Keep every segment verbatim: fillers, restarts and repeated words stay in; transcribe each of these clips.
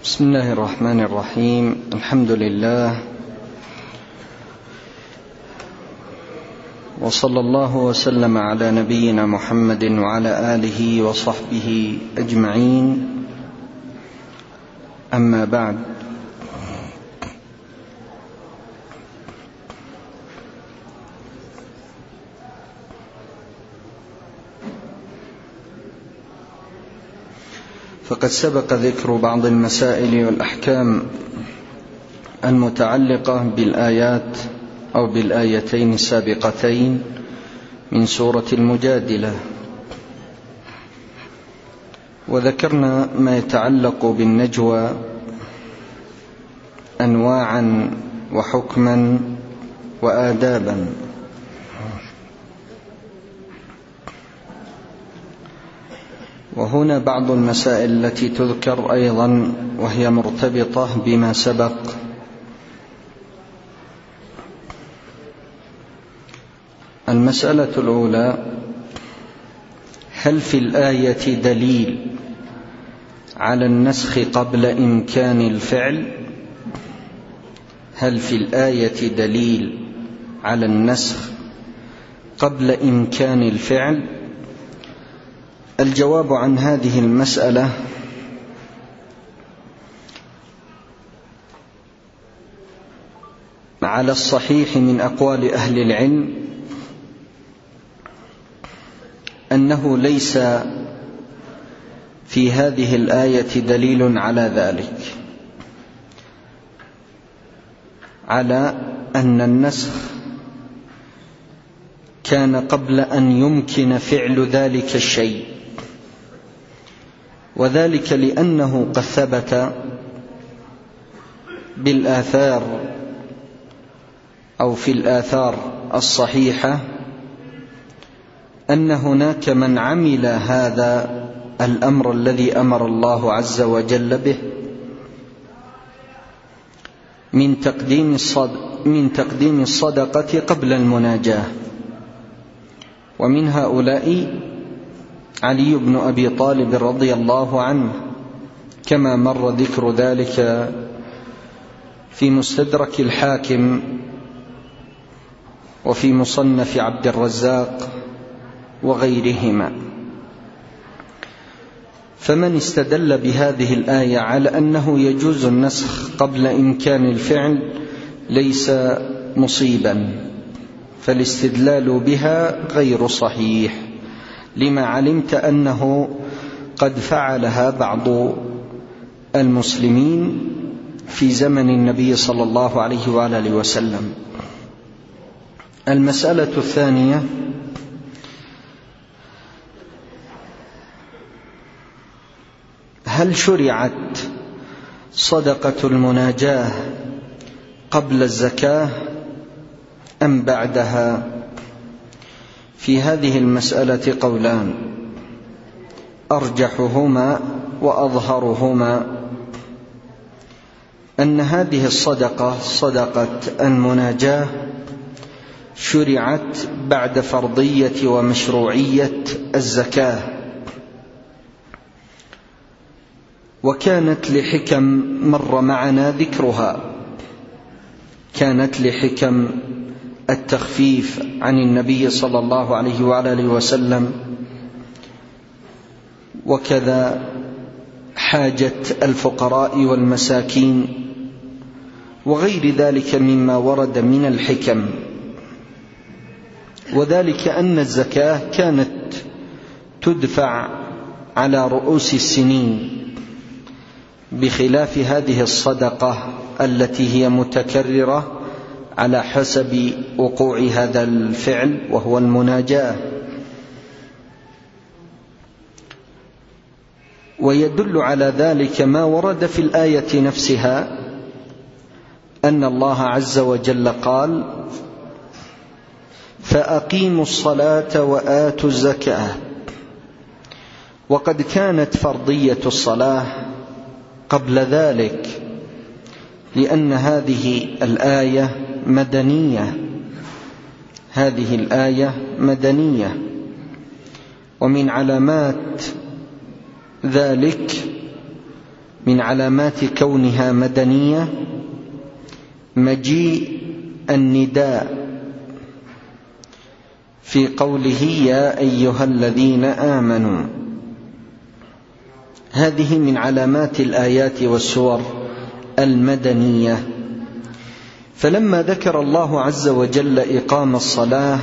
بسم الله الرحمن الرحيم. الحمد لله، وصلى الله وسلم على نبينا محمد وعلى آله وصحبه أجمعين. أما بعد، فقد سبق ذكر بعض المسائل والأحكام المتعلقة بالآيات أو بالآيتين السابقتين من سورة المجادلة، وذكرنا ما يتعلق بالنجوى أنواعا وحكما وآدابا. وهنا بعض المسائل التي تذكر أيضا وهي مرتبطة بما سبق. المسألة الأولى: هل في الآية دليل على النسخ قبل إمكان الفعل؟ هل في الآية دليل على النسخ قبل إمكان الفعل؟ الجواب عن هذه المسألة على الصحيح من أقوال أهل العلم أنه ليس في هذه الآية دليل على ذلك، على أن النسخ كان قبل أن يمكن فعل ذلك الشيء، وذلك لأنه قد ثبت بالآثار أو في الآثار الصحيحة أن هناك من عمل هذا الأمر الذي أمر الله عز وجل به من تقديم من تقديم الصدقة قبل المناجاة، ومن هؤلاء علي بن أبي طالب رضي الله عنه، كما مر ذكر ذلك في مستدرك الحاكم وفي مصنف عبد الرزاق وغيرهما. فمن استدل بهذه الآية على أنه يجوز النسخ قبل إمكان الفعل ليس مصيبا، فالاستدلال بها غير صحيح، لما علمت أنه قد فعلها بعض المسلمين في زمن النبي صلى الله عليه وآله وسلم. المسألة الثانية: هل شرعت صدقة المناجاة قبل الزكاة أم بعدها؟ في هذه المسألة قولان، أرجحهما وأظهرهما أن هذه الصدقة صدقة المناجاة شرعت بعد فرضية ومشروعية الزكاة، وكانت لحكم مر معنا ذكرها، كانت لحكم التخفيف عن النبي صلى الله عليه وآله وسلم، وكذا حاجة الفقراء والمساكين وغير ذلك مما ورد من الحكم. وذلك أن الزكاة كانت تدفع على رؤوس السنين، بخلاف هذه الصدقة التي هي متكررة على حسب وقوع هذا الفعل وهو المناجاة. ويدل على ذلك ما ورد في الآية نفسها، أن الله عز وجل قال: فأقيموا الصلاة وآتوا الزكاة. وقد كانت فرضية الصلاة قبل ذلك، لأن هذه الآية مدنية، هذه الآية مدنية. ومن علامات ذلك من علامات كونها مدنية مجيء النداء في قوله يا أيها الذين آمنوا. هذه من علامات الآيات والسور المدنية. فلما ذكر الله عز وجل إقام الصلاة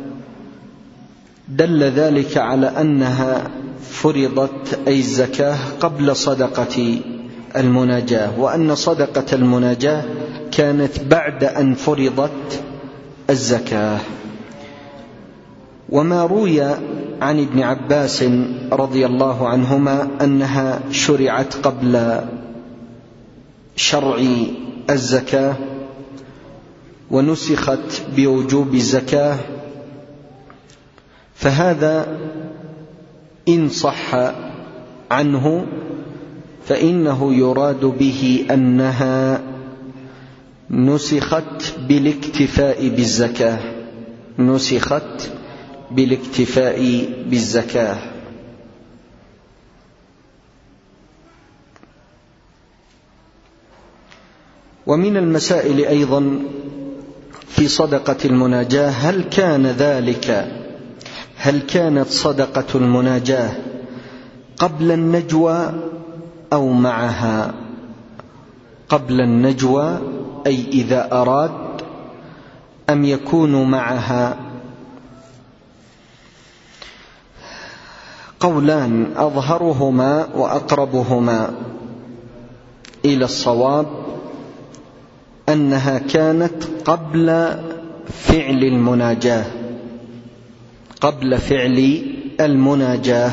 دل ذلك على أنها فرضت أي الزكاة قبل صدقة المناجاة، وأن صدقة المناجاة كانت بعد أن فرضت الزكاة. وما روي عن ابن عباس رضي الله عنهما أنها شرعت قبل شرع الزكاة ونسخت بوجوب الزكاة، فهذا إن صح عنه فإنه يراد به أنها نسخت بالاكتفاء بالزكاة، نسخت بالاكتفاء بالزكاة. ومن المسائل أيضا في صدقة المناجاة هل كان ذلك هل كانت صدقة المناجاة قبل النجوى أو معها؟ قبل النجوى أي إذا أراد، أم يكون معها؟ قولان أظهرهما وأقربهما إلى الصواب أنها كانت قبل فعل المناجاة، قبل فعل المناجاة.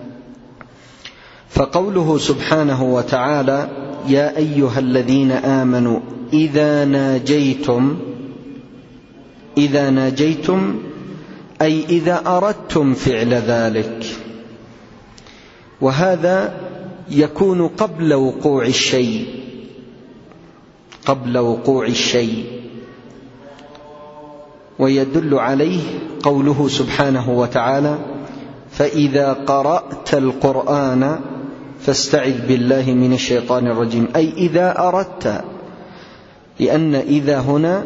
فقوله سبحانه وتعالى يا أيها الذين آمنوا إذا ناجيتم، إذا ناجيتم أي إذا أردتم فعل ذلك، وهذا يكون قبل وقوع الشيء، قبل وقوع الشيء. ويدل عليه قوله سبحانه وتعالى فإذا قرأت القرآن فاستعذ بالله من الشيطان الرجيم، أي إذا أردت، لأن إذا هنا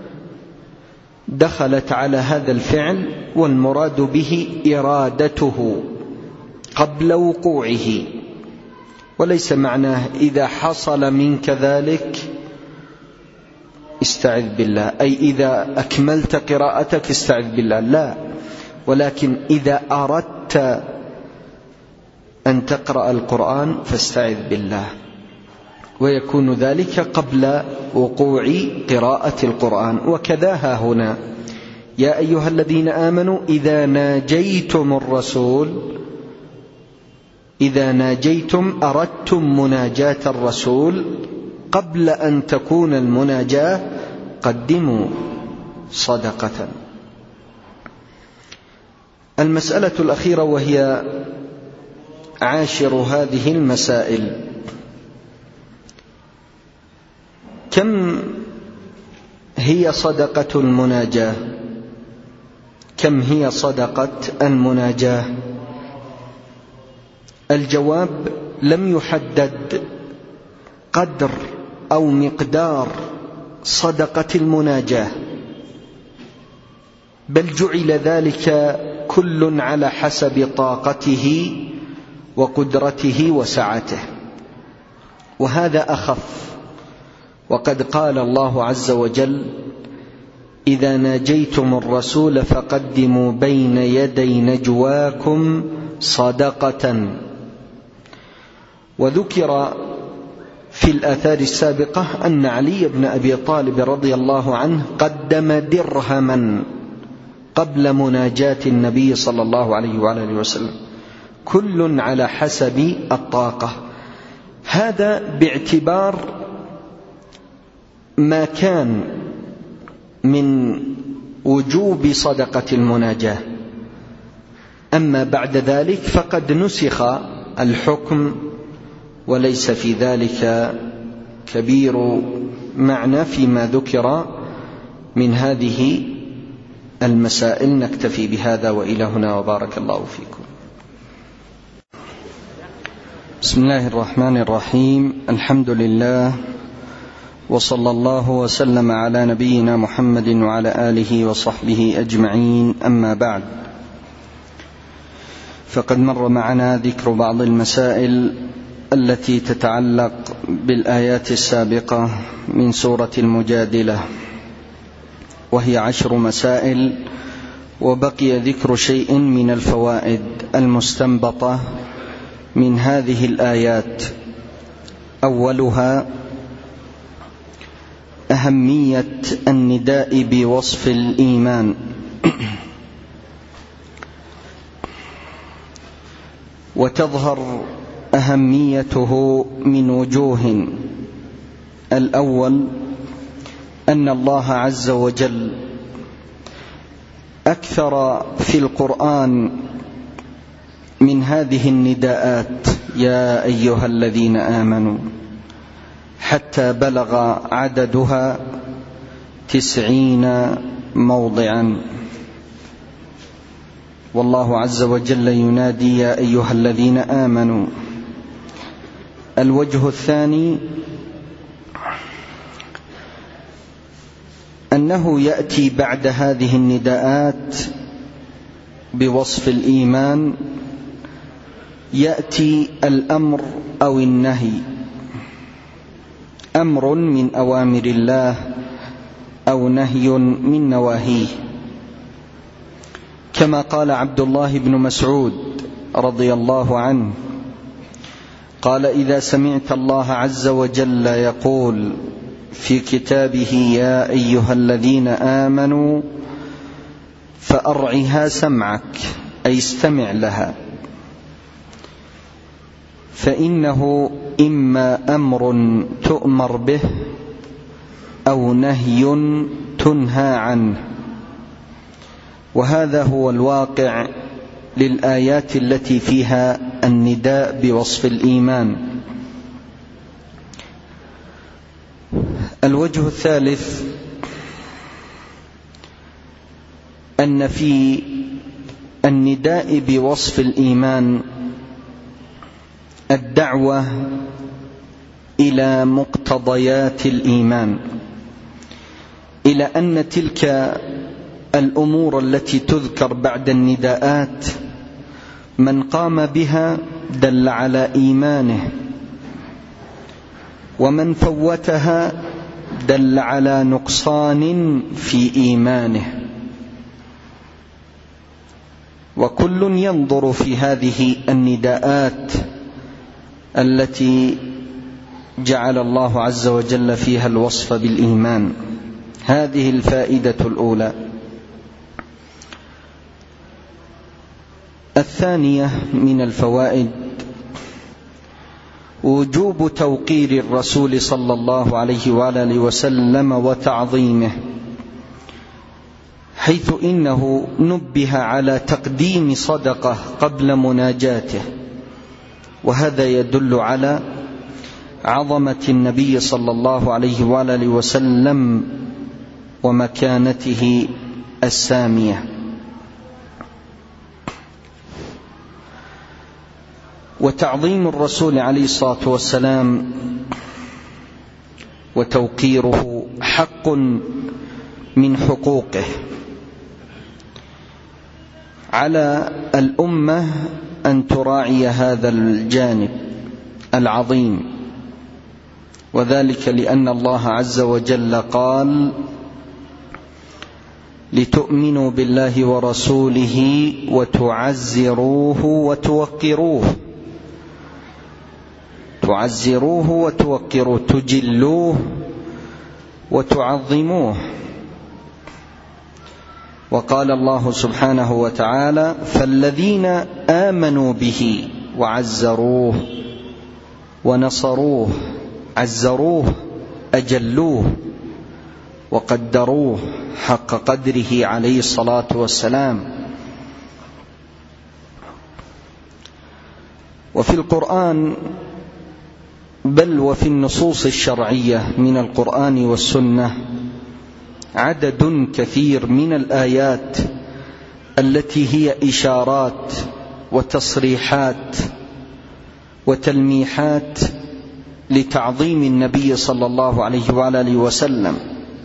دخلت على هذا الفعل والمراد به إرادته قبل وقوعه، وليس معناه إذا حصل منك ذلك استعذ بالله، أي إذا أكملت قراءتك استعذ بالله، لا، ولكن إذا أردت أن تقرأ القرآن فاستعذ بالله، ويكون ذلك قبل وقوع قراءة القرآن. وكذاها هنا يا أيها الذين آمنوا إذا ناجيتم الرسول، إذا ناجيتم أردتم مناجاة الرسول قبل أن تكون المناجاة قدموا صدقة. المسألة الأخيرة وهي عاشر هذه المسائل، كم هي صدقة المناجاة؟ كم هي صدقة المناجاة؟ الجواب لم يحدد قدر أو مقدار صدقة المناجاة، بل جعل ذلك كل على حسب طاقته وقدرته وسعته، وهذا أخف. وقد قال الله عز وجل إذا ناجيتم الرسول فقدموا بين يدي نجواكم صدقة. وذكر في الآثار السابقة أن علي بن أبي طالب رضي الله عنه قدم درهما قبل مناجاة النبي صلى الله عليه وآله وسلم، كل على حسب الطاقة. هذا باعتبار ما كان من وجوب صدقة المناجاة. أما بعد ذلك فقد نسخ الحكم، وليس في ذلك كبير معنى فيما ذكر من هذه المسائل. نكتفي بهذا وإلى هنا، وبارك الله فيكم. بسم الله الرحمن الرحيم. الحمد لله، وصلى الله وسلم على نبينا محمد وعلى آله وصحبه أجمعين، أما بعد، فقد مر معنا ذكر بعض المسائل التي تتعلق بالآيات السابقة من سورة المجادلة، وهي عشر مسائل، وبقي ذكر شيء من الفوائد المستنبطة من هذه الآيات. أولها أهمية النداء بوصف الإيمان. وتظهر أهميته من وجوه. الأول أن الله عز وجل أكثر في القرآن من هذه النداءات: يا أيها الذين آمنوا، حتى بلغ عددها تسعين موضعا. والله عز وجل ينادي: يا أيها الذين آمنوا. الوجه الثاني أنه يأتي بعد هذه النداءات بوصف الإيمان يأتي الأمر أو النهي، أمر من أوامر الله أو نهي من نواهيه، كما قال عبد الله بن مسعود رضي الله عنه قال: إذا سمعت الله عز وجل يقول في كتابه: يا أيها الذين آمنوا، فأرعها سمعك، أي استمع لها، فإنه إما أمر تؤمر به أو نهي تنهى عنه. وهذا هو الواقع للآيات التي فيها النداء بوصف الإيمان. الوجه الثالث أن في النداء بوصف الإيمان الدعوة إلى مقتضيات الإيمان، إلى أن تلك الأمور التي تذكر بعد النداءات من قام بها دل على إيمانه، ومن فوتها دل على نقصان في إيمانه. وكل ينظر في هذه النداءات التي جعل الله عز وجل فيها الوصف بالإيمان. هذه الفائدة الأولى. الثانية من الفوائد وجوب توقير الرسول صلى الله عليه وآله وسلم وتعظيمه، حيث إنه نبه على تقديم صدقة قبل مناجاته، وهذا يدل على عظمة النبي صلى الله عليه وآله وسلم ومكانته السامية. وتعظيم الرسول عليه الصلاة والسلام وتوقيره حق من حقوقه على الأمة أن تراعي هذا الجانب العظيم، وذلك لأن الله عز وجل قال: لتؤمنوا بالله ورسوله وتعزروه وتوقروه. تعزروه وتوقروه، تجلوه وتعظموه. وقال الله سبحانه وتعالى: فالذين آمنوا به وعزروه ونصروه، عزروه أجلوه وقدروه حق قدره عليه الصلاة والسلام. وفي القرآن بل وفي النصوص الشرعية من القرآن والسنة عدد كثير من الآيات التي هي إشارات وتصريحات وتلميحات لتعظيم النبي صلى الله عليه وآله وسلم.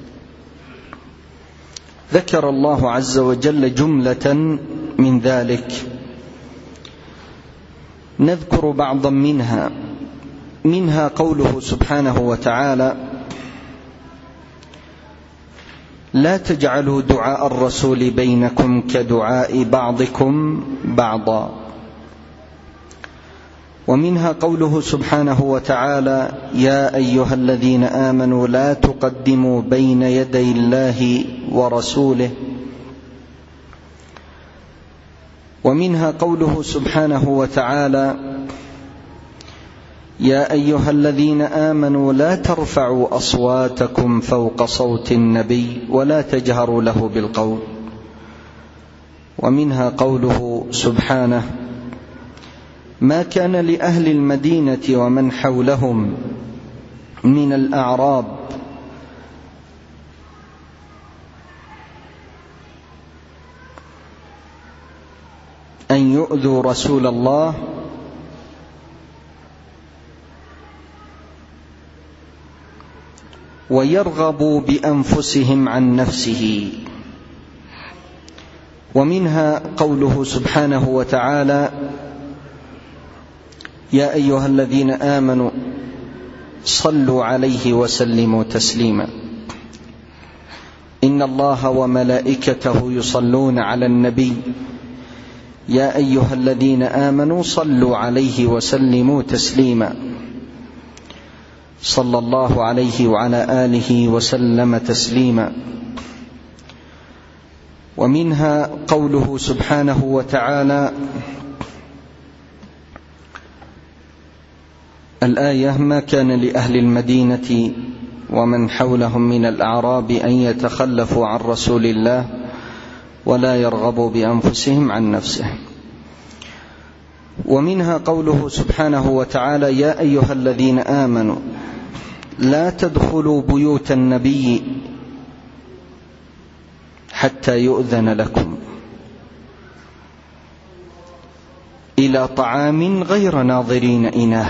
ذكر الله عز وجل جملة من ذلك، نذكر بعضا منها منها قوله سبحانه وتعالى: لا تجعلوا دعاء الرسول بينكم كدعاء بعضكم بعضا. ومنها قوله سبحانه وتعالى: يا أيها الذين آمنوا لا تقدموا بين يدي الله ورسوله. ومنها قوله سبحانه وتعالى: يا أيها الذين آمنوا لا ترفعوا أصواتكم فوق صوت النبي ولا تجهروا له بالقول. ومنها قوله سبحانه: ما كان لأهل المدينة ومن حولهم من الأعراب أن يؤذوا رسول الله ويرغبوا بأنفسهم عن نفسه. ومنها قوله سبحانه وتعالى: يا أيها الذين آمنوا صلوا عليه وسلموا تسليما إن الله وملائكته يصلون على النبي يا أيها الذين آمنوا صلوا عليه وسلموا تسليما صلى الله عليه وعلى آله وسلم تسليما. ومنها قوله سبحانه وتعالى الآية: ما كان لأهل المدينة ومن حولهم من الأعراب أن يتخلفوا عن رسول الله ولا يرغبوا بأنفسهم عن نفسه. ومنها قوله سبحانه وتعالى: يا أيها الذين آمنوا لا تدخلوا بيوت النبي حتى يؤذن لكم إلى طعام غير ناظرين إناه.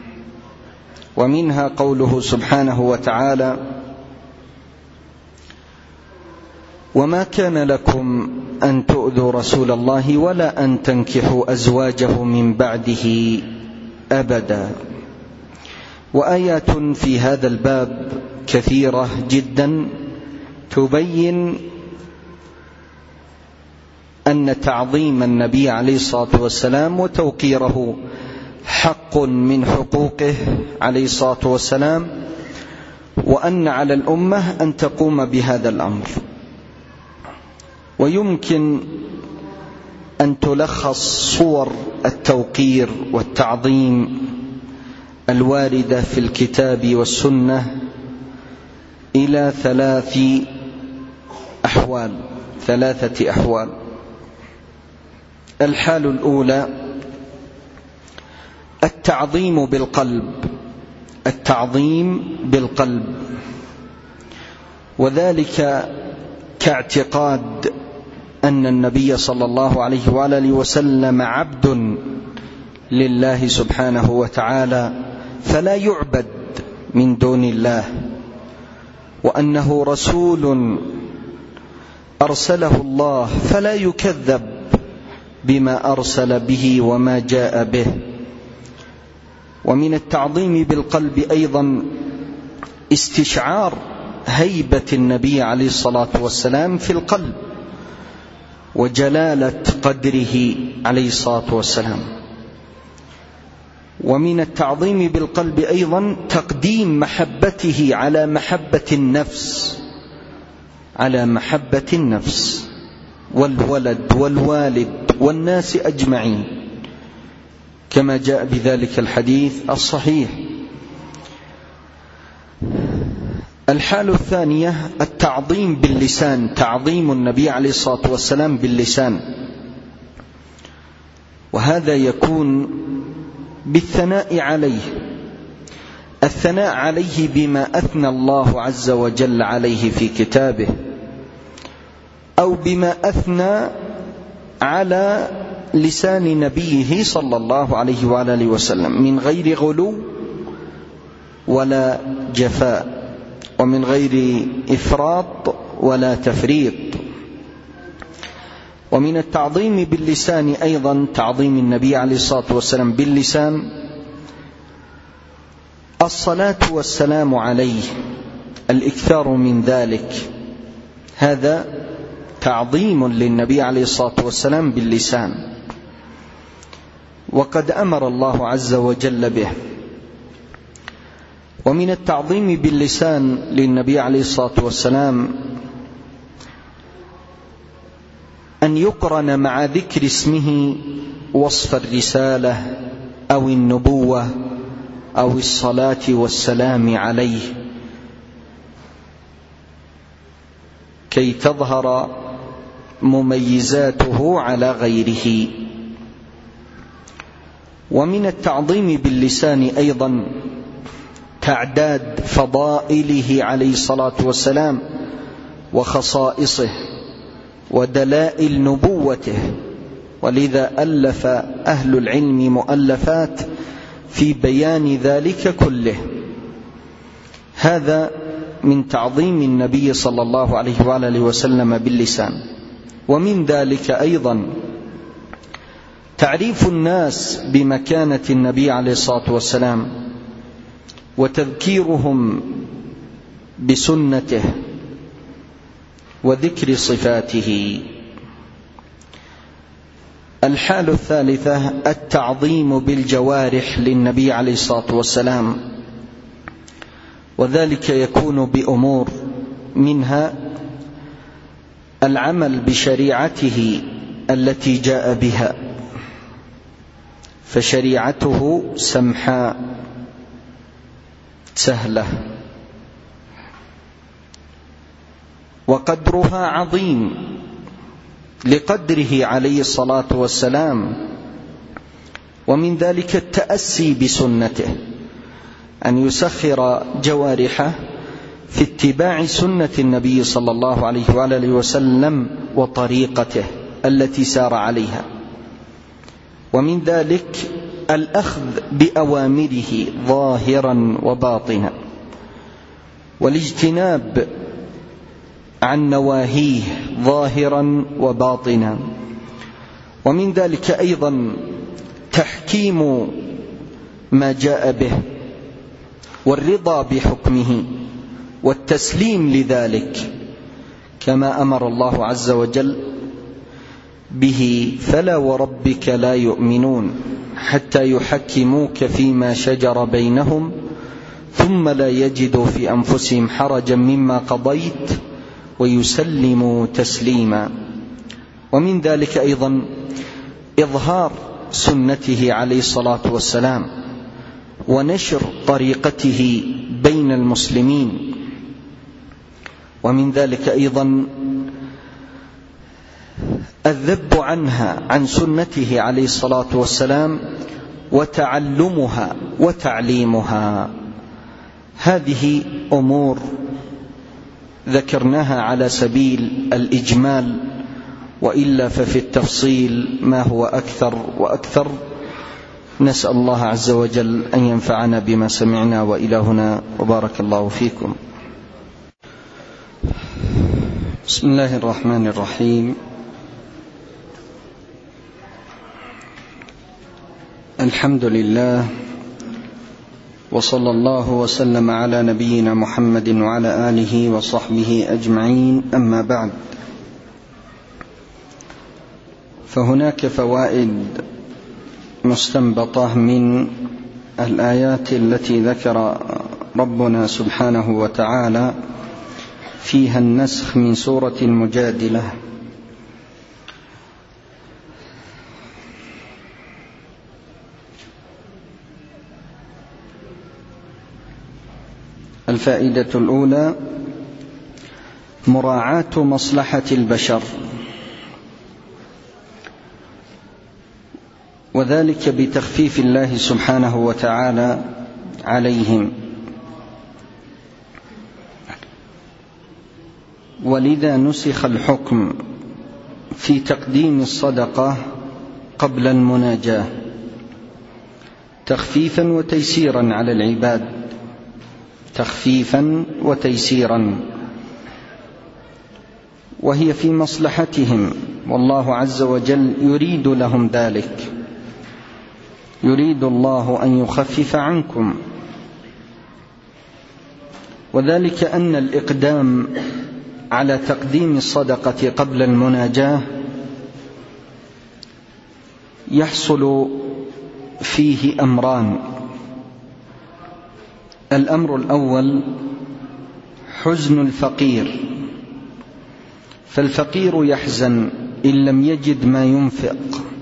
ومنها قوله سبحانه وتعالى: وما كان لكم أن تؤذوا رسول الله ولا أن تنكحوا أزواجه من بعده أبدا. وآيات في هذا الباب كثيرة جدا تبين أن تعظيم النبي عليه الصلاة والسلام وتوقيره حق من حقوقه عليه الصلاة والسلام، وأن على الأمة أن تقوم بهذا الأمر. ويمكن أن تلخص صور التوقير والتعظيم الواردة في الكتاب والسنة إلى ثلاث أحوال ثلاثة أحوال. الحال الأولى التعظيم بالقلب التعظيم بالقلب وذلك كاعتقاد أن النبي صلى الله عليه وآله وسلم عبد لله سبحانه وتعالى فلا يعبد من دون الله، وأنه رسول أرسله الله فلا يكذب بما أرسل به وما جاء به. ومن التعظيم بالقلب أيضا استشعار هيبة النبي عليه الصلاة والسلام في القلب وجلالة قدره عليه الصلاة والسلام. ومن التعظيم بالقلب أيضا تقديم محبته على محبة النفس على محبة النفس والولد والوالد والناس أجمعين، كما جاء بذلك الحديث الصحيح. الحالة الثانية التعظيم باللسان، تعظيم النبي عليه الصلاة والسلام باللسان، وهذا يكون بالثناء عليه، الثناء عليه بما أثنى الله عز وجل عليه في كتابه، أو بما أثنى على لسان نبيه صلى الله عليه وآله وسلم من غير غلو ولا جفاء، ومن غير إفراط ولا تفريط. ومن التعظيم باللسان أيضا تعظيم النبي عليه الصلاة والسلام باللسان الصلاة والسلام عليه، الإكثار من ذلك، هذا تعظيم للنبي عليه الصلاة والسلام باللسان، وقد أمر الله عز وجل به. ومن التعظيم باللسان للنبي عليه الصلاة والسلام أن يقرن مع ذكر اسمه وصف الرسالة أو النبوة أو الصلاة والسلام عليه، كي تظهر مميزاته على غيره. ومن التعظيم باللسان أيضا تعداد فضائله عليه الصلاة والسلام وخصائصه ودلائل نبوته، ولذا ألف أهل العلم مؤلفات في بيان ذلك كله. هذا من تعظيم النبي صلى الله عليه وآله وسلم باللسان. ومن ذلك أيضا تعريف الناس بمكانة النبي عليه الصلاة والسلام وتذكيرهم بسنته وذكر صفاته. الحال الثالثة التعظيم بالجوارح للنبي عليه الصلاة والسلام، وذلك يكون بأمور، منها العمل بشريعته التي جاء بها، فشريعته سمحاء سهلة، وقدرها عظيم لقدره عليه الصلاة والسلام. ومن ذلك التأسي بسنته، أن يسخر جوارحه في اتباع سنة النبي صلى الله عليه وآله وسلم وطريقته التي سار عليها. ومن ذلك الأخذ بأوامره ظاهرا وباطنا، والاجتناب عن نواهيه ظاهرا وباطنا. ومن ذلك أيضا تحكيم ما جاء به والرضا بحكمه والتسليم لذلك، كما أمر الله عز وجل به: فلا وربك لا يؤمنون حتى يحكموك فيما شجر بينهم ثم لا يجدوا في أنفسهم حرجا مما قضيت ويسلموا تسليما. ومن ذلك أيضا إظهار سنته عليه الصلاة والسلام ونشر طريقته بين المسلمين. ومن ذلك أيضا الذب عنها، عن سنته عليه الصلاة والسلام، وتعلمها وتعليمها. هذه أمور ذكرناها على سبيل الإجمال، وإلا ففي التفصيل ما هو أكثر وأكثر. نسأل الله عز وجل أن ينفعنا بما سمعنا، وإلى هنا وبارك الله فيكم. بسم الله الرحمن الرحيم. الحمد لله، وصلى الله وسلم على نبينا محمد وعلى آله وصحبه أجمعين. أما بعد، فهناك فوائد مستنبطة من الآيات التي ذكر ربنا سبحانه وتعالى فيها النسخ من سورة المجادلة. الفائدة الأولى: مراعاة مصلحة البشر، وذلك بتخفيف الله سبحانه وتعالى عليهم، ولذا نسخ الحكم في تقديم الصدقة قبل المناجاة تخفيفا وتيسيرا على العباد، تخفيفا وتيسيرا، وهي في مصلحتهم، والله عز وجل يريد لهم ذلك. يريد الله أن يخفف عنكم، وذلك أن الإقدام على تقديم الصدقة قبل المناجاة يحصل فيه أمران. الأمر الأول حزن الفقير، فالفقير يحزن إن لم يجد ما ينفق،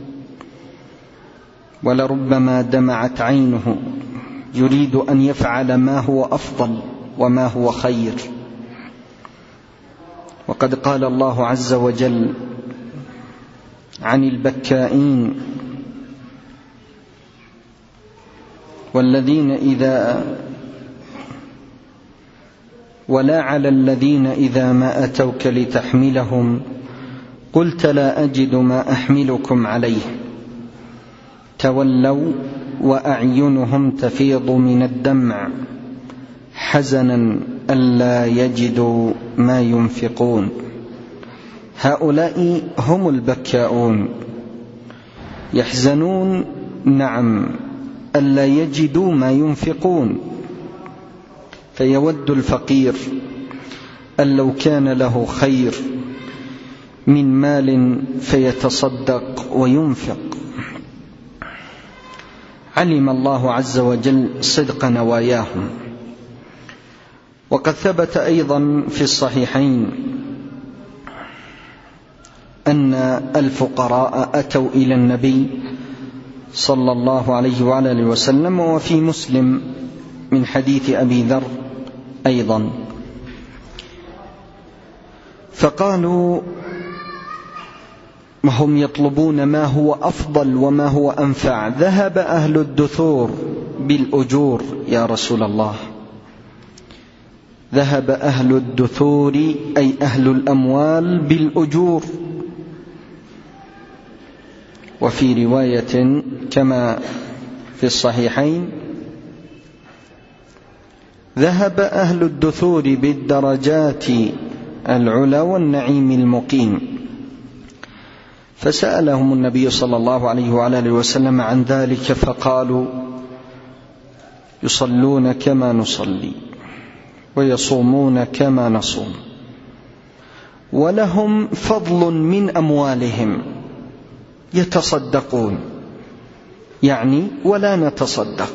ولربما دمعت عينه يريد أن يفعل ما هو أفضل وما هو خير. وقد قال الله عز وجل عن البكائين: والذين إذا ولا على الذين إذا ما أتوك لتحملهم قلت لا أجد ما أحملكم عليه تولوا وأعينهم تفيض من الدمع حزنا ألا يجدوا ما ينفقون. هؤلاء هم البكاؤون، يحزنون نعم ألا يجدوا ما ينفقون، فيود الفقير أن لو كان له خير من مال فيتصدق وينفق. علم الله عز وجل صدق نواياهم. وقد ثبت أيضا في الصحيحين أن الفقراء أتوا إلى النبي صلى الله عليه وعلى آله وسلم، وفي مسلم من حديث أبي ذر أيضا، فقالوا وهم يطلبون ما هو أفضل وما هو أنفع: ذهب أهل الدثور بالأجور يا رسول الله. ذهب أهل الدثور أي أهل الأموال بالأجور. وفي رواية كما في الصحيحين: ذهب أهل الدثور بالدرجات العلا والنعيم المقيم. فسألهم النبي صلى الله عليه وعلى آله وسلم عن ذلك، فقالوا: يصلون كما نصلي ويصومون كما نصوم، ولهم فضل من أموالهم يتصدقون، يعني ولا نتصدق.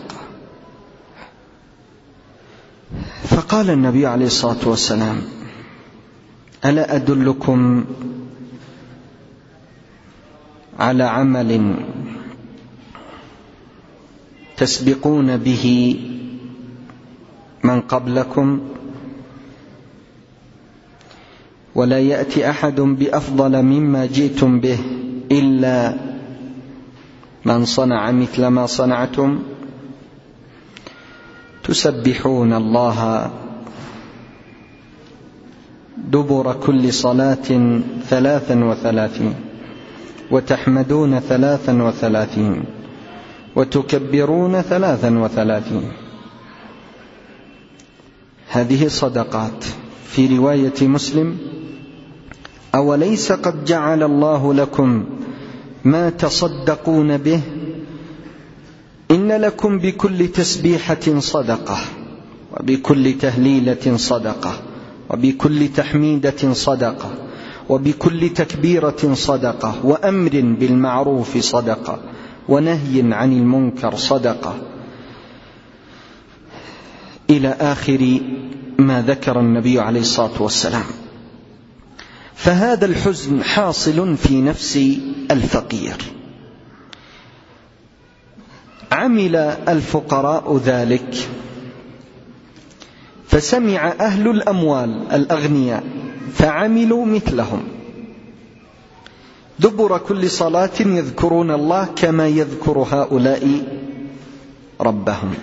فقال النبي عليه الصلاة والسلام: ألا أدلكم على عمل تسبقون به من قبلكم؟ ولا يأتي أحد بأفضل مما جئتم به إلا من صنع مثل ما صنعتم. تسبحون الله دبر كل صلاة ثلاثا وثلاثين، وتحمدون ثلاثا وثلاثين، وتكبرون ثلاثا وثلاثين. هذه صدقات. في رواية مسلم: أوليس قد جعل الله لكم ما تصدقون به؟ إن لكم بكل تسبيحة صدقة، وبكل تهليلة صدقة، وبكل تحميدة صدقة، وبكل تكبيرة صدقة، وأمر بالمعروف صدقة، ونهي عن المنكر صدقة، إلى آخر ما ذكر النبي عليه الصلاة والسلام. فهذا الحزن حاصل في نفس الفقير. عمل الفقراء ذلك، فسمع أهل الأموال الأغنياء فعملوا مثلهم، دبر كل صلاة يذكرون الله كما يذكر هؤلاء ربهم.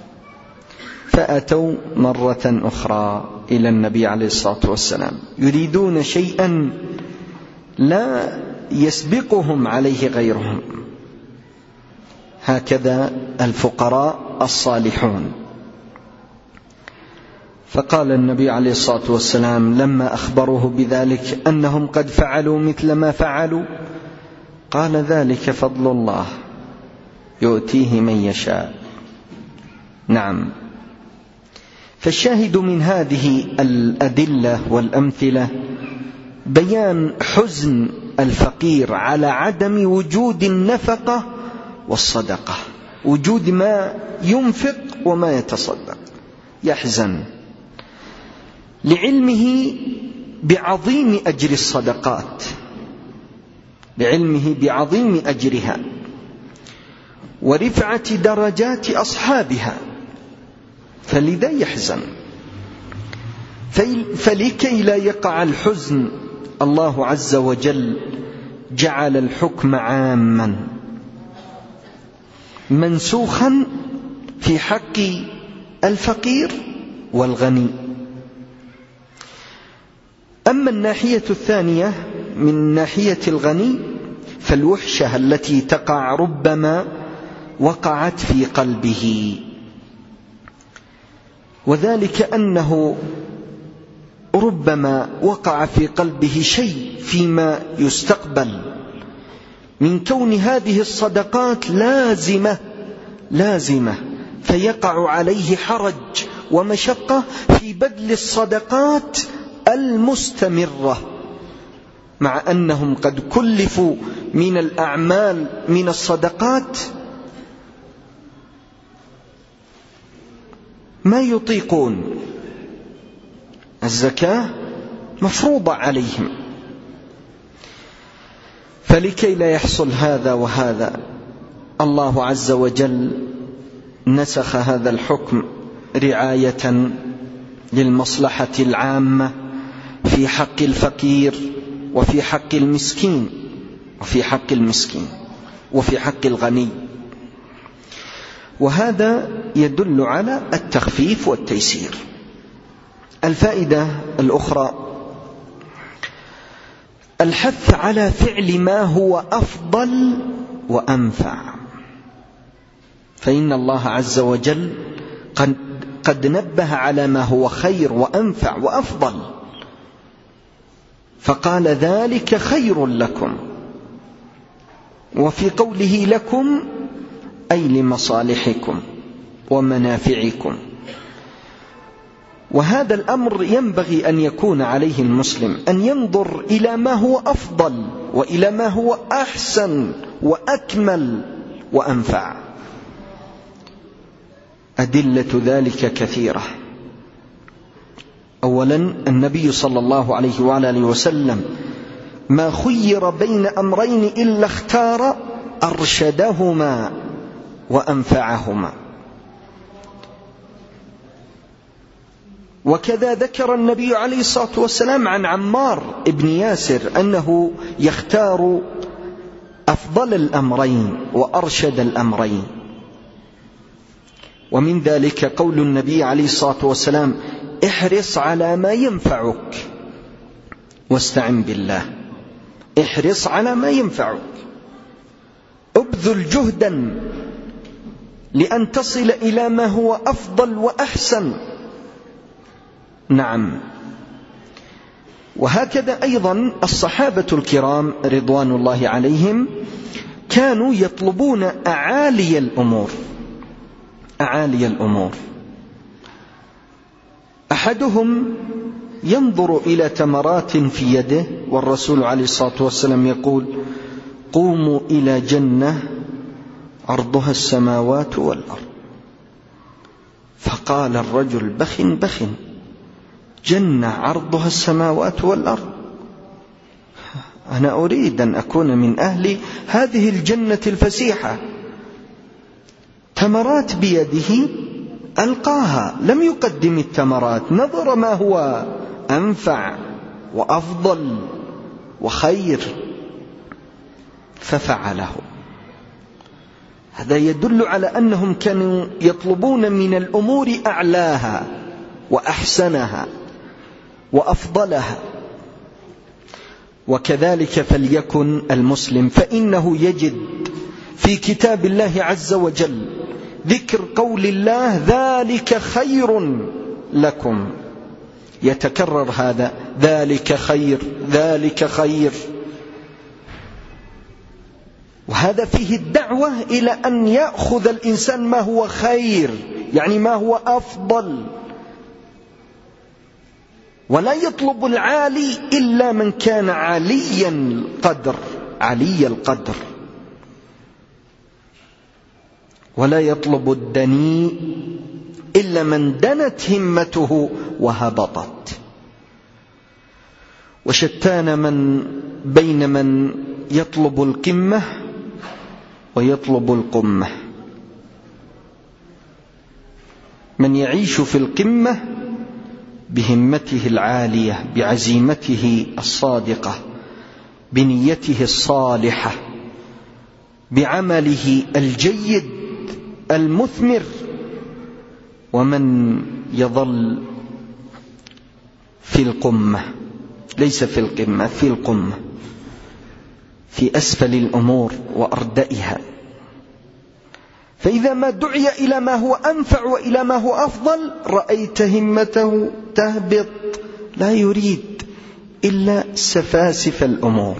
فأتوا مرة أخرى إلى النبي عليه الصلاة والسلام يريدون شيئا لا يسبقهم عليه غيرهم، هكذا الفقراء الصالحون. فقال النبي عليه الصلاة والسلام لما أخبروه بذلك أنهم قد فعلوا مثل ما فعلوا، قال ذلك فضل الله يؤتيه من يشاء. نعم. فالشاهد من هذه الأدلة والأمثلة بيان حزن الفقير على عدم وجود النفقة والصدقة، وجود ما ينفق وما يتصدق، يحزن لعلمه بعظيم أجر الصدقات، لعلمه بعظيم أجرها ورفعة درجات أصحابها، فلذا يحزن. فلكي لا يقع الحزن الله عز وجل جعل الحكم عاما منسوخا في حق الفقير والغني. أما الناحية الثانية من ناحية الغني فالوحشة التي تقع ربما وقعت في قلبه، وذلك أنه ربما وقع في قلبه شيء فيما يستقبل من كون هذه الصدقات لازمة لازمة فيقع عليه حرج ومشقة في بذل الصدقات المستمرة، مع أنهم قد كلفوا من الأعمال من الصدقات ما يطيقون. الزكاة مفروضة عليهم. فلكي لا يحصل هذا وهذا الله عز وجل نسخ هذا الحكم رعاية للمصلحة العامة في حق الفقير وفي حق المسكين وفي حق المسكين وفي حق الغني. وهذا يدل على التخفيف والتيسير. الفائدة الأخرى الحث على فعل ما هو أفضل وأنفع، فإن الله عز وجل قد, قد نبه على ما هو خير وأنفع وأفضل، فقال ذلك خير لكم، وفي قوله لكم أي لمصالحكم ومنافعكم. وهذا الأمر ينبغي أن يكون عليه المسلم، أن ينظر إلى ما هو أفضل وإلى ما هو أحسن وأكمل وأنفع. أدلة ذلك كثيرة. أولا النبي صلى الله عليه وآله وسلم ما خير بين أمرين إلا اختار أرشدهما وأنفعهما. وكذا ذكر النبي عليه الصلاة والسلام عن عمار بن ياسر أنه يختار أفضل الأمرين وأرشد الأمرين. ومن ذلك قول النبي عليه الصلاة والسلام احرص على ما ينفعك واستعن بالله. احرص على ما ينفعك، ابذل جهدا لأن تصل إلى ما هو أفضل وأحسن. نعم. وهكذا أيضا الصحابة الكرام رضوان الله عليهم كانوا يطلبون أعالي الأمور أعالي الأمور. أحدهم ينظر إلى تمرات في يده والرسول عليه الصلاة والسلام يقول قوموا إلى جنة عرضها السماوات والأرض. فقال الرجل بخ بخ، جنة عرضها السماوات والأرض؟ أنا أريد أن أكون من أهل هذه الجنة الفسيحة. تمرات بيده ألقاها، لم يقدم التمرات، نظر ما هو أنفع وأفضل وخير ففعله. هذا يدل على أنهم كانوا يطلبون من الأمور أعلاها وأحسنها وأفضلها. وكذلك فليكن المسلم، فإنه يجد في كتاب الله عز وجل ذكر قول الله ذلك خير لكم، يتكرر هذا ذلك خير ذلك خير، وهذا فيه الدعوة إلى أن يأخذ الإنسان ما هو خير، يعني ما هو أفضل، ولا يطلب العالي إلا من كان عاليا القدر علي القدر، ولا يطلب الدنيء إلا من دنت همته وهبطت. وشتان من بين من يطلب القمة ويطلب القمة. من يعيش في القمة بهمته العالية، بعزيمته الصادقة، بنيته الصالحة، بعمله الجيد المثمر، ومن يظل في القمة، ليس في القمة، في القمة، في أسفل الأمور وأردئها. فإذا ما دعي إلى ما هو أنفع وإلى ما هو أفضل رأيت همته تهبط، لا يريد إلا سفاسف الأمور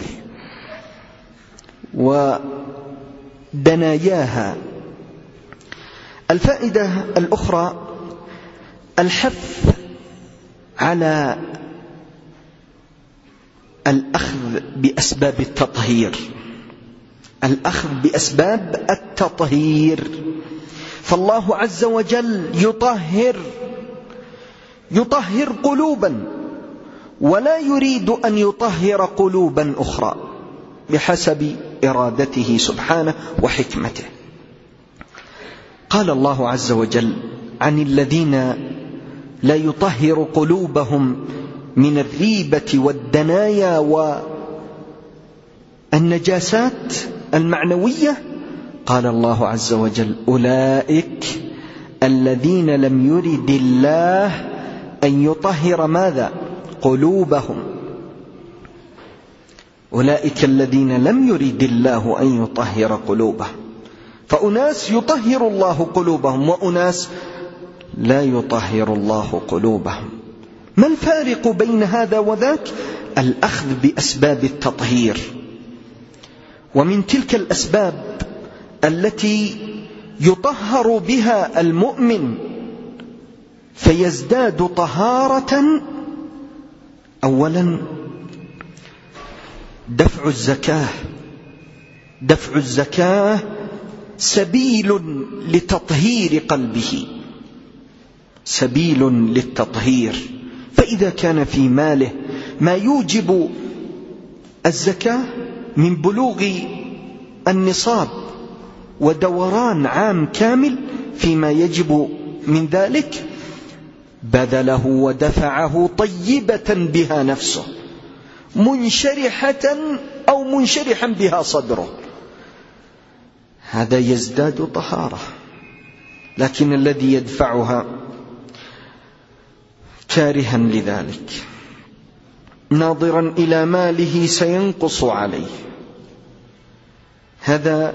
ودناياها. الفائدة الأخرى الحث على الأخذ بأسباب التطهير، الأخذ بأسباب التطهير. فالله عز وجل يطهر يطهر قلوبا، ولا يريد أن يطهر قلوبا أخرى بحسب إرادته سبحانه وحكمته. قال الله عز وجل عن الذين لا يطهر قلوبهم من الريبة والدنايا والنجاسات المعنوية، قال الله عز وجل أولئك الذين لم يرد الله أن يطهر ماذا؟ قلوبهم. أولئك الذين لم يرد الله أن يطهر قلوبهم. فأناس يطهر الله قلوبهم وأناس لا يطهر الله قلوبهم. ما الفارق بين هذا وذاك؟ الأخذ بأسباب التطهير. ومن تلك الأسباب التي يطهر بها المؤمن فيزداد طهارة، أولا دفع الزكاة. دفع الزكاة سبيل لتطهير قلبه، سبيل للتطهير. فإذا كان في ماله ما يوجب الزكاة من بلوغ النصاب ودوران عام كامل فيما يجب من ذلك، بذله ودفعه طيبة بها نفسه، منشرحة أو منشرحا بها صدره، هذا يزداد طهارة. لكن الذي يدفعها كارها لذلك، ناظرا إلى ماله سينقص عليه، هذا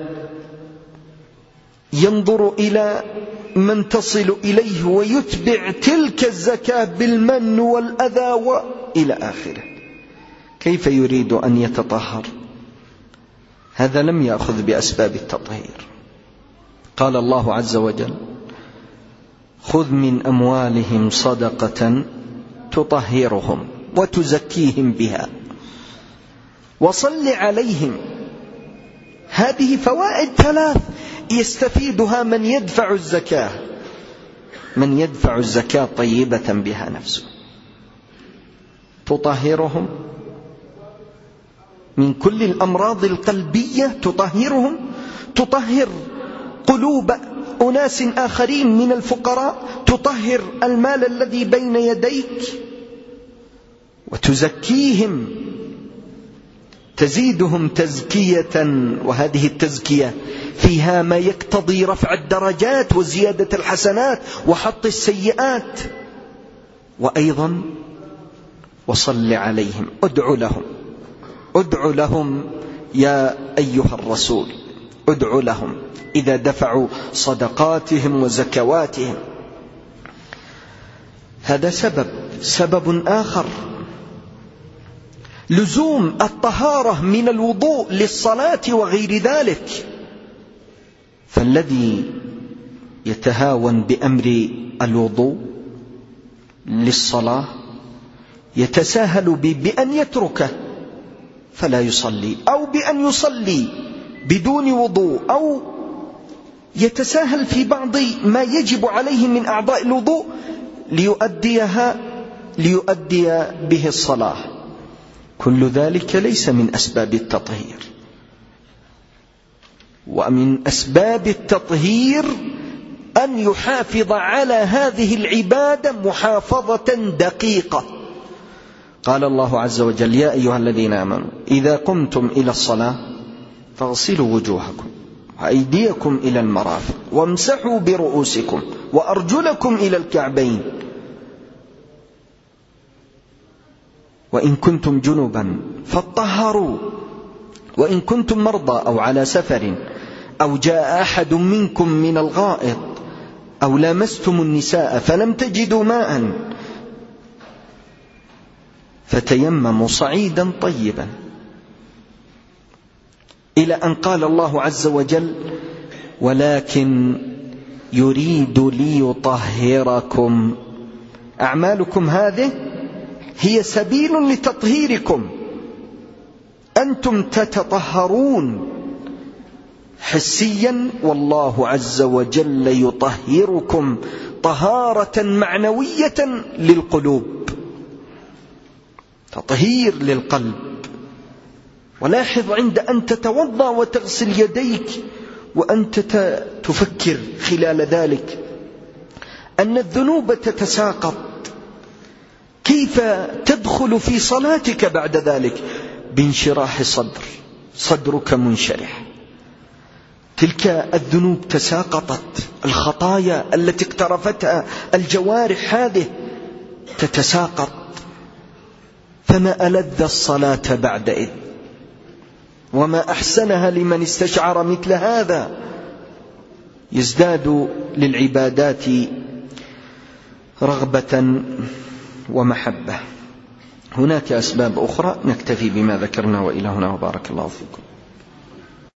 ينظر إلى من تصل إليه ويتبع تلك الزكاة بالمن والأذى وإلى آخره. كيف يريد أن يتطهر؟ هذا لم يأخذ بأسباب التطهير. قال الله عز وجل خذ من أموالهم صدقة تطهرهم وتزكيهم بها وصل عليهم. هذه فوائد ثلاث يستفيدها من يدفع الزكاة، من يدفع الزكاة طيبة بها نفسه، تطهرهم من كل الأمراض القلبية، تطهرهم، تطهر قلوب أناس آخرين من الفقراء، تطهر المال الذي بين يديك، وتزكيهم، تزيدهم تزكية. وهذه التزكية فيها ما يقتضي رفع الدرجات وزيادة الحسنات وحط السيئات. وأيضا وصل عليهم، ادع لهم، ادع لهم يا أيها الرسول، ادع لهم إذا دفعوا صدقاتهم وزكواتهم. هذا سبب. سبب آخر لزوم الطهارة من الوضوء للصلاة وغير ذلك. فالذي يتهاون بأمر الوضوء للصلاة يتساهل بأن يتركه فلا يصلي، أو بأن يصلي بدون وضوء، أو يتساهل في بعض ما يجب عليه من أعضاء الوضوء ليؤديها ليؤدي به الصلاة. كل ذلك ليس من أسباب التطهير. ومن أسباب التطهير أن يحافظ على هذه العبادة محافظة دقيقة. قال الله عز وجل: يا أيها الذين آمنوا إذا قمتم إلى الصلاة فاغسلوا وجوهكم وأيديكم إلى المرافق وامسحوا برؤوسكم وأرجلكم إلى الكعبين وإن كنتم جنبا فاطهروا وإن كنتم مرضى أو على سفر أو جاء أحد منكم من الغائط أو لامستم النساء فلم تجدوا ماء فتيمموا صعيدا طيبا، إلى أن قال الله عز وجل: ولكن يريد ليطهركم. أعمالكم هذه هي سبيل لتطهيركم، أنتم تتطهرون حسيا، والله عز وجل يطهركم طهارة معنوية للقلوب، تطهير للقلب. ولاحظ عند أن تتوضأ وتغسل يديك وأنت تفكر خلال ذلك أن الذنوب تتساقط، كيف تدخل في صلاتك بعد ذلك بانشراح صدر، صدرك منشرح، تلك الذنوب تساقطت، الخطايا التي اقترفتها الجوارح هذه تتساقط. فما ألذ الصلاة بعدئذ، وما أحسنها لمن استشعر مثل هذا، يزداد للعبادات رغبة ومحبة. هناك أسباب أخرى، نكتفي بما ذكرنا وإلى هنا، وبارك الله فيكم.